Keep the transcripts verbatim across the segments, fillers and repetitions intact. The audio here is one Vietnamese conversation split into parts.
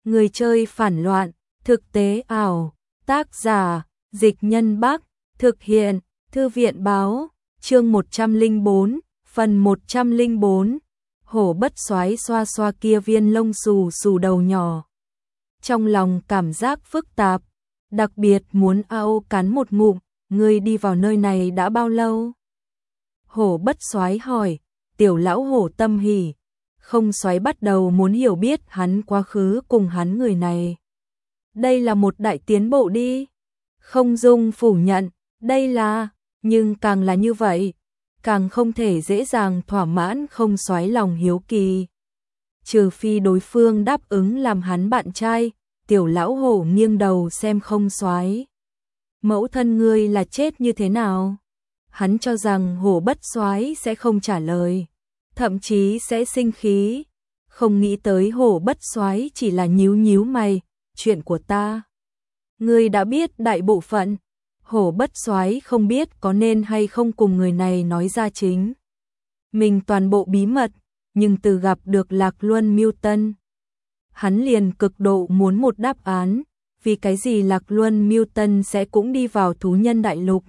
Người chơi phản loạn, thực tế ảo, tác giả, Dịch Nhân Bắc, thực hiện, Thư viện báo, chương một trăm lẻ bốn, phần một trăm lẻ bốn, hổ bất soái xoa xoa kia viên lông xù xù đầu nhỏ. Trong lòng cảm giác phức tạp, đặc biệt muốn ao cắn một ngụm, ngươi đi vào nơi này đã bao lâu? Hổ bất soái hỏi, tiểu lão hổ tâm hỉ, không soái bắt đầu muốn hiểu biết hắn quá khứ cùng hắn người này. Đây là một đại tiến bộ đi. Không dung phủ nhận, đây là, nhưng càng là như vậy, càng không thể dễ dàng thỏa mãn không soái lòng hiếu kỳ. Trừ phi đối phương đáp ứng làm hắn bạn trai, tiểu lão hổ nghiêng đầu xem không soái. Mẫu thân ngươi là chết như thế nào? Hắn cho rằng hổ bất soái sẽ không trả lời, thậm chí sẽ sinh khí. Không nghĩ tới hổ bất soái chỉ là nhíu nhíu mày, chuyện của ta. Ngươi đã biết đại bộ phận. Hổ bất soái không biết có nên hay không cùng người này nói ra chính mình toàn bộ bí mật, nhưng từ gặp được Lạc Luân Miêu Tân, hắn liền cực độ muốn một đáp án, vì cái gì Lạc Luân Miêu Tân sẽ cũng đi vào thú nhân đại lục.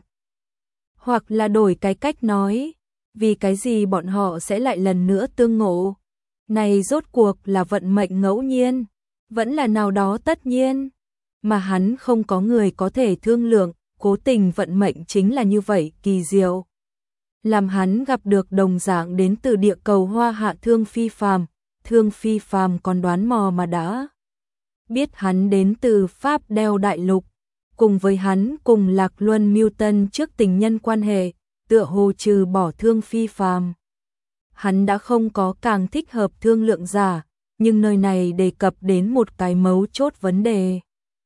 Hoặc là đổi cái cách nói, vì cái gì bọn họ sẽ lại lần nữa tương ngộ. Này rốt cuộc là vận mệnh ngẫu nhiên, vẫn là nào đó tất nhiên, mà hắn không có người có thể thương lượng. Cố tình vận mệnh chính là như vậy kỳ diệu, làm hắn gặp được đồng dạng đến từ địa cầu Hoa Hạ Thương Phi Phàm. Thương Phi Phàm còn đoán mò mà đã biết hắn đến từ Pháp Đeo Đại Lục, cùng với hắn cùng Lạc Luân Miêu Tân trước tình nhân quan hệ, tựa hồ trừ bỏ Thương Phi Phàm, hắn đã không có càng thích hợp thương lượng giả, nhưng nơi này đề cập đến một cái mấu chốt vấn đề.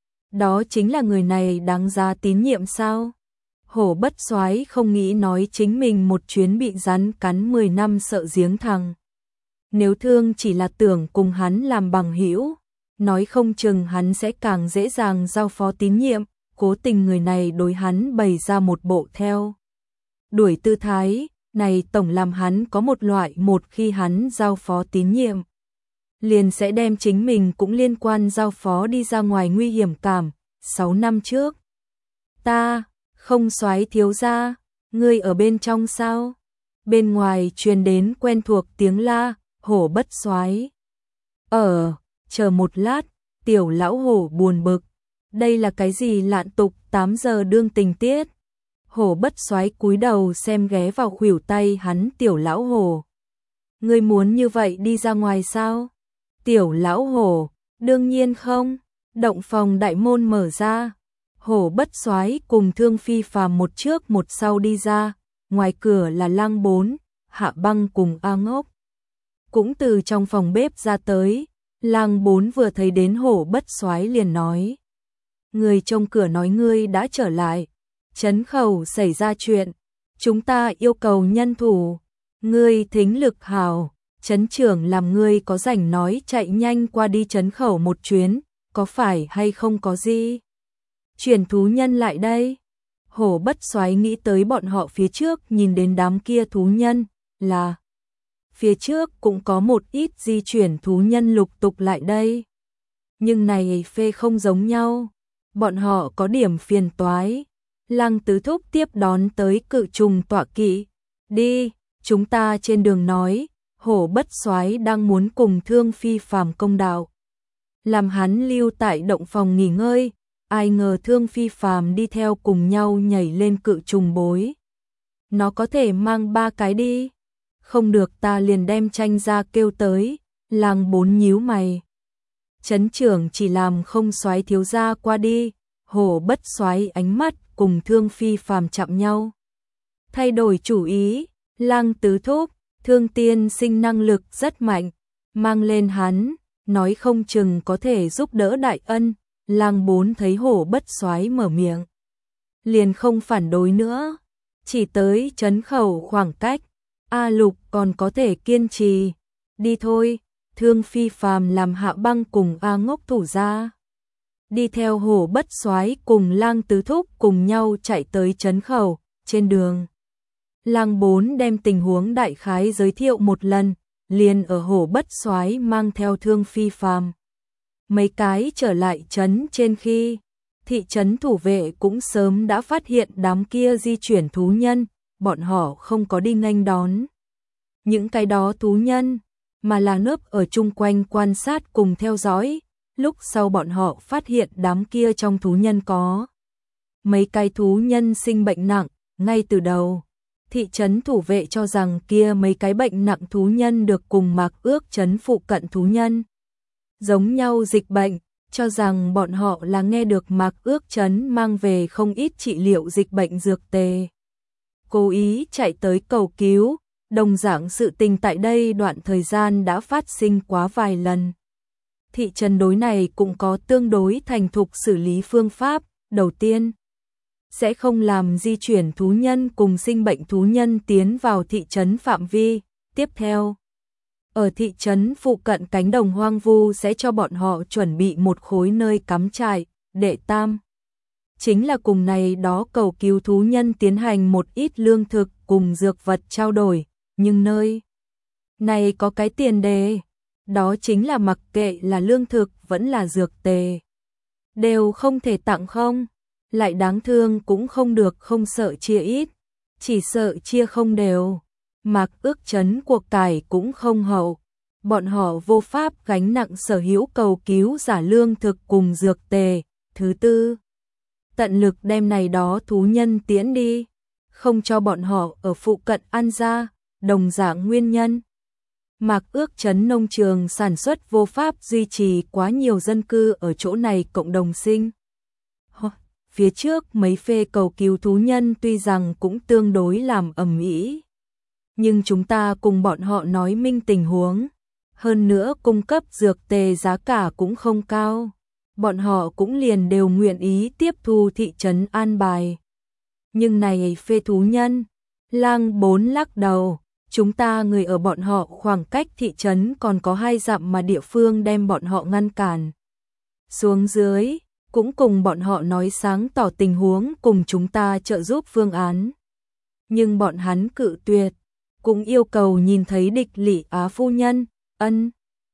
Đó chính là người này đáng giá tín nhiệm sao? Hổ bất soái không nghĩ nói chính mình một chuyến bị rắn cắn mười năm sợ giếng thằng. Nếu Thương chỉ là tưởng cùng hắn làm bằng hữu, nói không chừng hắn sẽ càng dễ dàng giao phó tín nhiệm. Cố tình người này đối hắn bày ra một bộ theo đuổi tư thái, này tổng làm hắn có một loại một khi hắn giao phó tín nhiệm, liền sẽ đem chính mình cũng liên quan giao phó đi ra ngoài nguy hiểm cảm. Sáu năm trước, ta, không soái thiếu gia, ngươi ở bên trong sao? Bên ngoài truyền đến quen thuộc tiếng la, hổ bất soái. Ở, chờ một lát, tiểu lão hổ buồn bực. Đây là cái gì lạn tục tám giờ đương tình tiết? Hổ bất soái cúi đầu xem ghé vào khuỷu tay hắn tiểu lão hổ. Ngươi muốn như vậy đi ra ngoài sao? Tiểu lão hổ, đương nhiên không. Động phòng đại môn mở ra, hổ bất soái cùng Thương Phi Phàm một trước một sau đi ra, ngoài cửa là Lang Bốn, Hạ Băng cùng A Ngốc. Cũng từ trong phòng bếp ra tới, Lang Bốn vừa thấy đến hổ bất soái liền nói. Người trông cửa nói ngươi đã trở lại, trấn khẩu xảy ra chuyện, chúng ta yêu cầu nhân thủ, ngươi thính lực hào, trấn trưởng làm ngươi có rảnh nói chạy nhanh qua đi trấn khẩu một chuyến. Có phải hay không có gì? Chuyển thú nhân lại đây. Hổ bất soái nghĩ tới bọn họ phía trước nhìn đến đám kia thú nhân, là phía trước cũng có một ít di chuyển thú nhân lục tục lại đây. Nhưng này phê không giống nhau, bọn họ có điểm phiền toái. Lăng Tứ Thúc tiếp đón tới cự trùng tọa kỵ. Đi, chúng ta trên đường nói, hổ bất soái đang muốn cùng Thương Phi Phàm công đạo. Làm hắn lưu tại động phòng nghỉ ngơi, ai ngờ Thương Phi Phàm đi theo cùng nhau nhảy lên cự trùng bối. Nó có thể mang ba cái đi. Không được ta liền đem tranh ra kêu tới, Lang Bốn nhíu mày. Trấn trưởng chỉ làm không soái thiếu gia qua đi, hổ bất soái ánh mắt cùng Thương Phi Phàm chạm nhau. Thay đổi chủ ý, Lang Tứ Thúc, Thương tiên sinh năng lực rất mạnh, mang lên hắn. Nói không chừng có thể giúp đỡ đại ân. Lang Bốn thấy hổ bất soái mở miệng, liền không phản đối nữa, chỉ tới trấn khẩu khoảng cách. A Lục còn có thể kiên trì, đi thôi. Thương Phi Phàm làm Hạ Băng cùng A Ngốc thủ ra, đi theo hổ bất soái cùng Lang Tứ Thúc cùng nhau chạy tới trấn khẩu. Trên đường, Lang Bốn đem tình huống đại khái giới thiệu một lần, liền ở hổ bất soái mang theo Thương Phi Phàm Mấy cái trở lại trấn trên khi thị trấn thủ vệ cũng sớm đã phát hiện đám kia di chuyển thú nhân, bọn họ không có đi nghênh đón những cái đó thú nhân, mà là nấp ở chung quanh quan sát cùng theo dõi. Lúc sau bọn họ phát hiện đám kia trong thú nhân có mấy cái thú nhân sinh bệnh nặng, ngay từ đầu thị trấn thủ vệ cho rằng kia mấy cái bệnh nặng thú nhân được cùng Mạc Ước trấn phụ cận thú nhân giống nhau dịch bệnh, cho rằng bọn họ là nghe được Mạc Ước trấn mang về không ít trị liệu dịch bệnh dược tề. Cố ý chạy tới cầu cứu, đồng dạng sự tình tại đây đoạn thời gian đã phát sinh quá vài lần. Thị trấn đối này cũng có tương đối thành thục xử lý phương pháp, đầu tiên sẽ không làm di chuyển thú nhân cùng sinh bệnh thú nhân tiến vào thị trấn phạm vi, tiếp theo ở thị trấn phụ cận cánh đồng hoang vu sẽ cho bọn họ chuẩn bị một khối nơi cắm trại, đệ tam chính là cùng này đó cầu cứu thú nhân tiến hành một ít lương thực cùng dược vật trao đổi, nhưng nơi này có cái tiền đề, đó chính là mặc kệ là lương thực vẫn là dược tề, đều không thể tặng không, lại đáng thương cũng không được, không sợ chia ít, chỉ sợ chia không đều. Mạc Ước trấn cuộc cải cũng không hậu, bọn họ vô pháp gánh nặng sở hữu cầu cứu giả lương thực cùng dược tề. Thứ tư, tận lực đem này đó thú nhân tiễn đi, không cho bọn họ ở phụ cận ăn ra, đồng dạng nguyên nhân. Mạc Ước trấn nông trường sản xuất vô pháp duy trì quá nhiều dân cư ở chỗ này cộng đồng sinh. Phía trước mấy phê cầu cứu thú nhân tuy rằng cũng tương đối làm ầm ĩ, nhưng chúng ta cùng bọn họ nói minh tình huống, hơn nữa cung cấp dược tề giá cả cũng không cao, bọn họ cũng liền đều nguyện ý tiếp thu thị trấn an bài. Nhưng này phê thú nhân, Lang Bốn lắc đầu, chúng ta người ở bọn họ khoảng cách thị trấn còn có hai dặm mà địa phương đem bọn họ ngăn cản xuống dưới, cũng cùng bọn họ nói sáng tỏ tình huống cùng chúng ta trợ giúp phương án. Nhưng bọn hắn cự tuyệt, cũng yêu cầu nhìn thấy địch lỵ Á phu nhân, ân.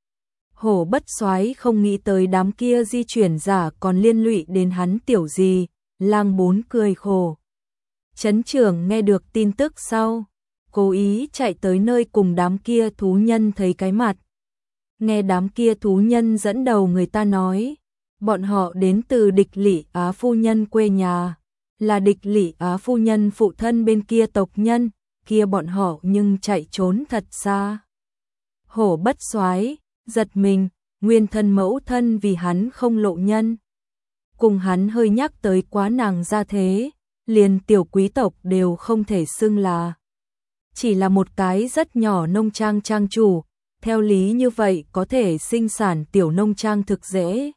Hổ Bất Soái không nghĩ tới đám kia di chuyển giả còn liên lụy đến hắn tiểu gì, Lang Bốn cười khổ. Trấn trưởng nghe được tin tức sau, cố ý chạy tới nơi cùng đám kia thú nhân thấy cái mặt. Nghe đám kia thú nhân dẫn đầu người ta nói, bọn họ đến từ địch lỵ Á phu nhân quê nhà, là địch lỵ Á phu nhân phụ thân bên kia tộc nhân, kia bọn họ nhưng chạy trốn thật xa. Hổ Bất Soái giật mình, nguyên thân mẫu thân vì hắn không lộ nhân. Cùng hắn hơi nhắc tới quá nàng ra thế, liền tiểu quý tộc đều không thể xưng là. Chỉ là một cái rất nhỏ nông trang trang chủ, theo lý như vậy có thể sinh sản tiểu nông trang thực dễ.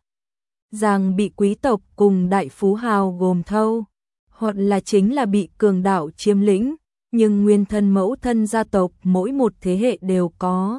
Rằng bị quý tộc cùng đại phú hào gồm thâu, hoặc là chính là bị cường đạo chiếm lĩnh, nhưng nguyên thân mẫu thân gia tộc mỗi một thế hệ đều có.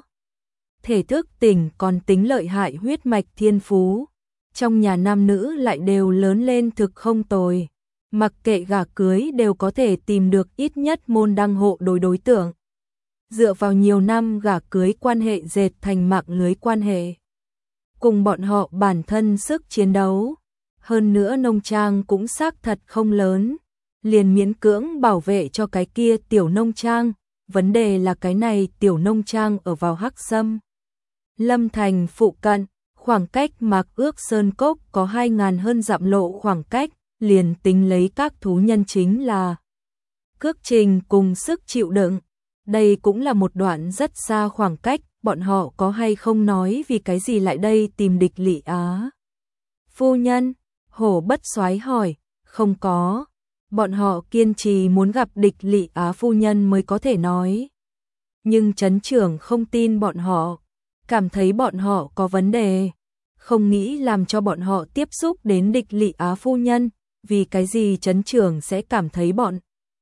Thể thức tỉnh còn tính lợi hại huyết mạch thiên phú, trong nhà nam nữ lại đều lớn lên thực không tồi, mặc kệ gả cưới đều có thể tìm được ít nhất môn đăng hộ đối đối tượng. Dựa vào nhiều năm gả cưới quan hệ dệt thành mạng lưới quan hệ. Cùng bọn họ bản thân sức chiến đấu, hơn nữa nông trang cũng xác thật không lớn, liền miễn cưỡng bảo vệ cho cái kia tiểu nông trang, vấn đề là cái này tiểu nông trang ở vào Hắc Sâm Lâm thành phụ cận, khoảng cách Mạc Ước Sơn Cốc có hai ngàn hơn dặm lộ khoảng cách, liền tính lấy các thú nhân chính là cước trình cùng sức chịu đựng. Đây cũng là một đoạn rất xa khoảng cách, bọn họ có hay không nói vì cái gì lại đây tìm địch lỵ Á phu nhân? Hổ Bất Soái hỏi. Không có, bọn họ kiên trì muốn gặp địch lỵ Á phu nhân mới có thể nói. Nhưng trấn trưởng không tin bọn họ, cảm thấy bọn họ có vấn đề, không nghĩ làm cho bọn họ tiếp xúc đến địch lỵ Á phu nhân. Vì cái gì trấn trưởng sẽ cảm thấy bọn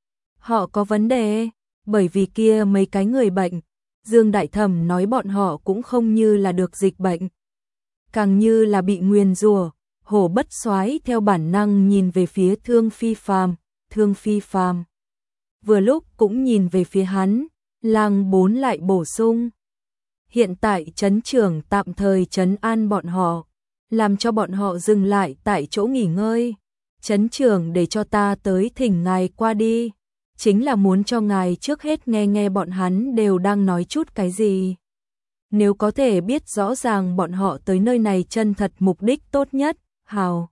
họ có vấn đề? Bởi vì kia mấy cái người bệnh, Dương Đại Thẩm nói bọn họ cũng không như là được dịch bệnh, càng như là bị nguyền rủa. Hổ Bất Soái theo bản năng nhìn về phía Thương Phi Phàm, Thương Phi Phàm vừa lúc cũng nhìn về phía hắn, Lang Bốn lại bổ sung. Hiện tại trấn trưởng tạm thời trấn an bọn họ, làm cho bọn họ dừng lại tại chỗ nghỉ ngơi. Trấn trưởng để cho ta tới thỉnh ngài qua đi, chính là muốn cho ngài trước hết nghe nghe bọn hắn đều đang nói chút cái gì. Nếu có thể biết rõ ràng bọn họ tới nơi này chân thật mục đích tốt nhất, hào.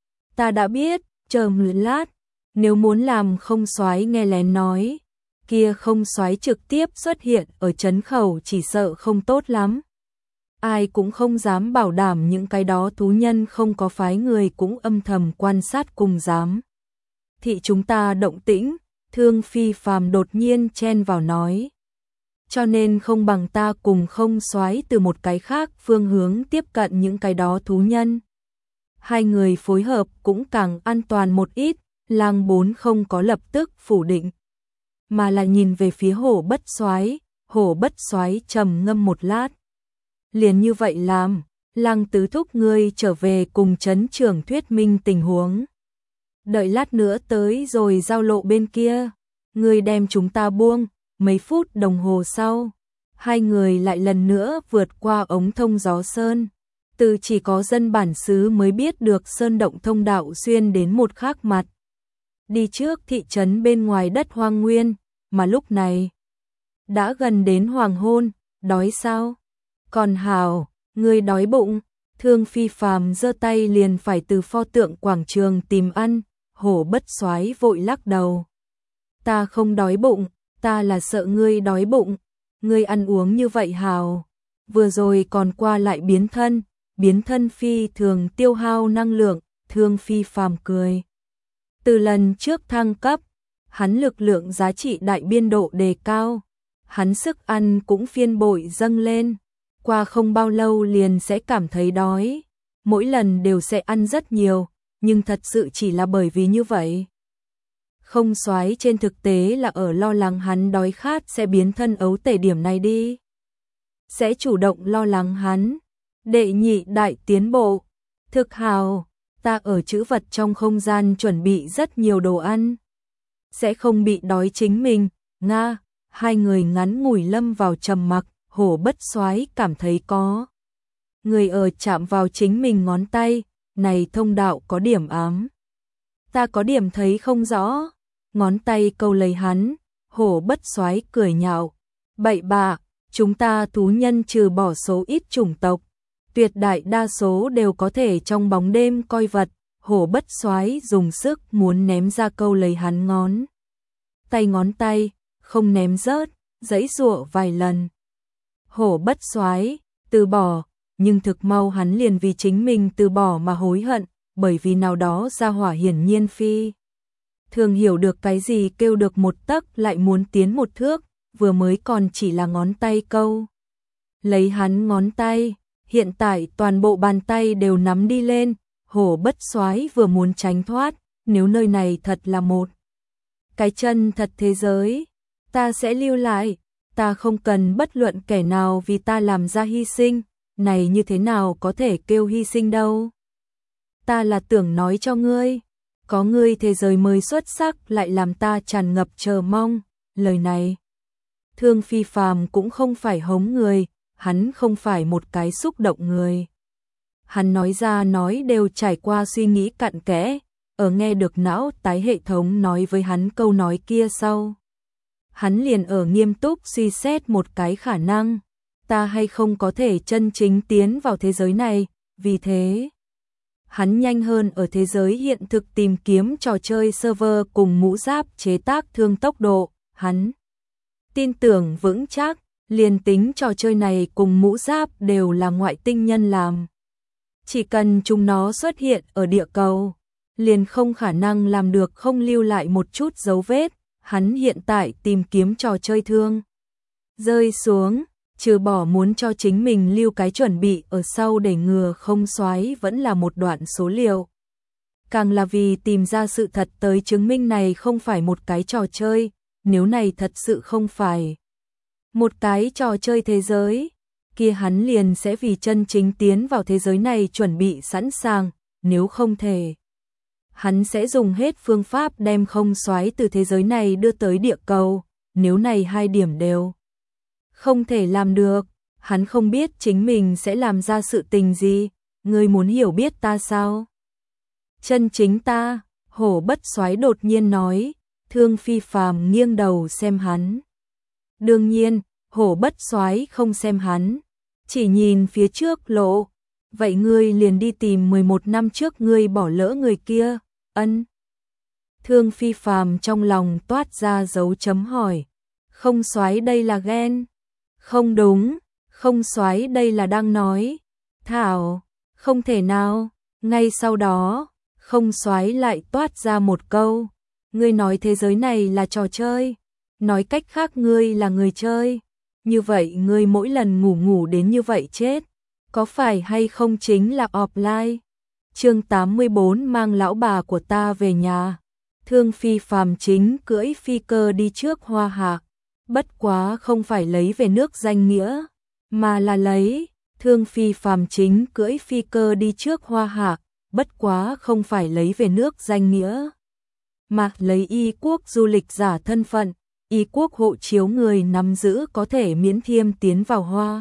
Ta đã biết, chờ một lát, nếu muốn làm không soái nghe lén nói, kia không soái trực tiếp xuất hiện ở trấn khẩu chỉ sợ không tốt lắm. Ai cũng không dám bảo đảm những cái đó thú nhân không có phái người cũng âm thầm quan sát cùng dám. Thị chúng ta động tĩnh, Thương Phi Phàm đột nhiên chen vào nói. Cho nên không bằng ta cùng không soái từ một cái khác phương hướng tiếp cận những cái đó thú nhân. Hai người phối hợp cũng càng an toàn một ít, Lang Bốn không có lập tức phủ định, mà là nhìn về phía Hổ Bất Soái. Hổ Bất Soái trầm ngâm một lát. Liền như vậy làm, Lang tứ thúc ngươi trở về cùng trấn trưởng thuyết minh tình huống. Đợi lát nữa tới rồi giao lộ bên kia, ngươi đem chúng ta buông. Mấy phút đồng hồ sau, hai người lại lần nữa vượt qua ống thông gió sơn. Từ chỉ có dân bản xứ mới biết được sơn động thông đạo xuyên đến một khác mặt. Đi trước thị trấn bên ngoài đất hoang nguyên, mà lúc này đã gần đến hoàng hôn. Đói sao? Còn hào, ngươi đói bụng. Thương Phi Phàm giơ tay liền phải từ pho tượng quảng trường tìm ăn. Hổ Bất Soái vội lắc đầu. Ta không đói bụng, ta là sợ ngươi đói bụng. Ngươi ăn uống như vậy hào, vừa rồi còn qua lại biến thân, biến thân phi thường tiêu hao năng lượng. Thương Phi Phàm cười. Từ lần trước thăng cấp, hắn lực lượng giá trị đại biên độ đề cao, hắn sức ăn cũng phiên bội dâng lên, qua không bao lâu liền sẽ cảm thấy đói, mỗi lần đều sẽ ăn rất nhiều, nhưng thật sự chỉ là bởi vì như vậy. Không soái trên thực tế là ở lo lắng hắn đói khát sẽ biến thân ấu tể điểm này đi. Sẽ chủ động lo lắng hắn. Đệ nhị đại tiến bộ. Thực hào, ta ở trữ vật trong không gian chuẩn bị rất nhiều đồ ăn. Sẽ không bị đói chính mình. Nga, hai người ngắn ngủi lâm vào trầm mặc. Hổ Bất Soái cảm thấy có người ở chạm vào chính mình ngón tay. Này thông đạo có điểm ám. Ta có điểm thấy không rõ. Ngón tay câu lấy hắn. Hổ Bất Soái cười nhạo. Bậy bạ, chúng ta thú nhân trừ bỏ số ít chủng tộc, tuyệt đại đa số đều có thể trong bóng đêm coi vật. Hổ Bất Soái dùng sức muốn ném ra câu lấy hắn ngón tay ngón tay, không ném rớt, giãy giụa vài lần. Hổ Bất Soái từ bỏ, nhưng thực mau hắn liền vì chính mình từ bỏ mà hối hận, bởi vì nào đó ra hỏa hiển nhiên phi thường hiểu được cái gì kêu được một tấc lại muốn tiến một thước, vừa mới còn chỉ là ngón tay câu lấy hắn ngón tay, hiện tại toàn bộ bàn tay đều nắm đi lên. Hổ Bất Soái vừa muốn tránh thoát, nếu nơi này thật là một cái chân thật thế giới, ta sẽ lưu lại, ta không cần bất luận kẻ nào vì ta làm ra hy sinh, này như thế nào có thể kêu hy sinh đâu. Ta là tưởng nói cho ngươi, có ngươi thế giới mới xuất sắc lại làm ta tràn ngập chờ mong. Lời này, Thương Phi Phàm cũng không phải hống người, hắn không phải một cái xúc động người. Hắn nói ra nói đều trải qua suy nghĩ cặn kẽ, ở nghe được não tái hệ thống nói với hắn câu nói kia sau. Hắn liền ở nghiêm túc suy xét một cái khả năng, ta hay không có thể chân chính tiến vào thế giới này, vì thế hắn nhanh hơn ở thế giới hiện thực tìm kiếm trò chơi server cùng mũ giáp chế tác thương tốc độ, hắn tin tưởng vững chắc, liền tính trò chơi này cùng mũ giáp đều là ngoại tinh nhân làm. Chỉ cần chúng nó xuất hiện ở địa cầu, liền không khả năng làm được không lưu lại một chút dấu vết. Hắn hiện tại tìm kiếm trò chơi thương rơi xuống, trừ bỏ muốn cho chính mình lưu cái chuẩn bị ở sau để ngừa không soái vẫn là một đoạn số liệu. Càng là vì tìm ra sự thật tới chứng minh này không phải một cái trò chơi, nếu này thật sự không phải một cái trò chơi thế giới, kia hắn liền sẽ vì chân chính tiến vào thế giới này chuẩn bị sẵn sàng, nếu không thể, hắn sẽ dùng hết phương pháp đem không soái từ thế giới này đưa tới địa cầu, nếu này hai điểm đều không thể làm được, hắn không biết chính mình sẽ làm ra sự tình gì, ngươi muốn hiểu biết ta sao? Chân chính ta, Hổ Bất Soái đột nhiên nói. Thương Phi Phàm nghiêng đầu xem hắn. Đương nhiên, Hổ Bất Soái không xem hắn, chỉ nhìn phía trước lộ. Vậy ngươi liền đi tìm mười một năm trước ngươi bỏ lỡ người kia, ân. Thương Phi Phàm trong lòng toát ra dấu chấm hỏi. Không Soái đây là ghen. Không đúng, Không Soái đây là đang nói. Thảo, không thể nào. Ngay sau đó, Không Soái lại toát ra một câu. Ngươi nói thế giới này là trò chơi. Nói cách khác ngươi là người chơi. Như vậy ngươi mỗi lần ngủ ngủ đến như vậy chết. Có phải hay không chính là offline? Chương tám mươi bốn mang lão bà của ta về nhà. Thương Phi Phàm chính cưỡi phi cơ đi trước Hoa Hạ. Bất quá không phải lấy về nước danh nghĩa, mà là lấy. Thương Phi Phàm chính cưỡi phi cơ đi trước Hoa Hạ. Bất quá không phải lấy về nước danh nghĩa, mà lấy y quốc du lịch giả thân phận. Y quốc hộ chiếu người nắm giữ có thể miễn thiêm tiến vào Hoa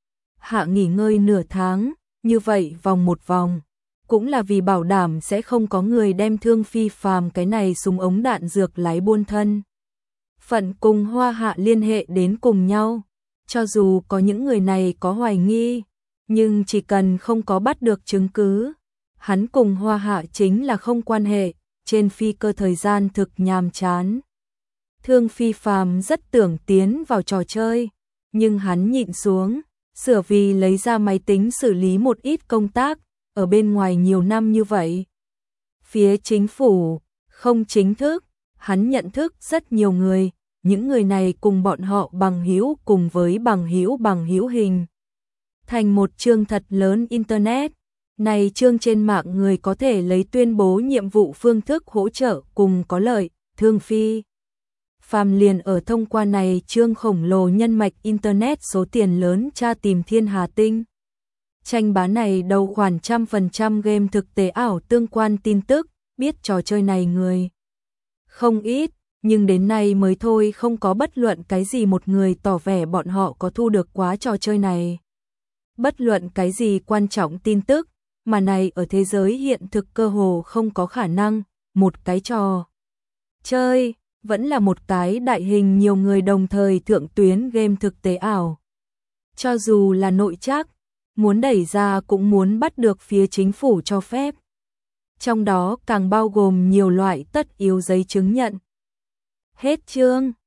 Hạ nghỉ ngơi nửa tháng, như vậy vòng một vòng. Cũng là vì bảo đảm sẽ không có người đem Thương Phi Phàm cái này súng ống đạn dược lái buôn thân phận cùng Hoa Hạ liên hệ đến cùng nhau. Cho dù có những người này có hoài nghi, nhưng chỉ cần không có bắt được chứng cứ, hắn cùng Hoa Hạ chính là không quan hệ. Trên phi cơ thời gian thực nhàm chán. Thương Phi Phàm rất tưởng tiến vào trò chơi, nhưng hắn nhịn xuống, sửa vì lấy ra máy tính xử lý một ít công tác, ở bên ngoài nhiều năm như vậy. Phía chính phủ, không chính thức, hắn nhận thức rất nhiều người, những người này cùng bọn họ bằng hữu cùng với bằng hữu bằng hữu hình. Thành một chương thật lớn Internet, này chương trên mạng người có thể lấy tuyên bố nhiệm vụ phương thức hỗ trợ cùng có lợi, Thương Phi Phàm liền ở thông qua này chương khổng lồ nhân mạch Internet số tiền lớn tra tìm thiên hà tinh. Tranh bá này đầu khoản trăm phần trăm game thực tế ảo tương quan tin tức, biết trò chơi này người không ít, nhưng đến nay mới thôi không có bất luận cái gì một người tỏ vẻ bọn họ có thu được quá trò chơi này. Bất luận cái gì quan trọng tin tức, mà này ở thế giới hiện thực cơ hồ không có khả năng, một cái trò chơi vẫn là một cái đại hình nhiều người đồng thời thượng tuyến game thực tế ảo. Cho dù là nội trác, muốn đẩy ra cũng muốn bắt được phía chính phủ cho phép. Trong đó càng bao gồm nhiều loại tất yếu giấy chứng nhận. Hết chương.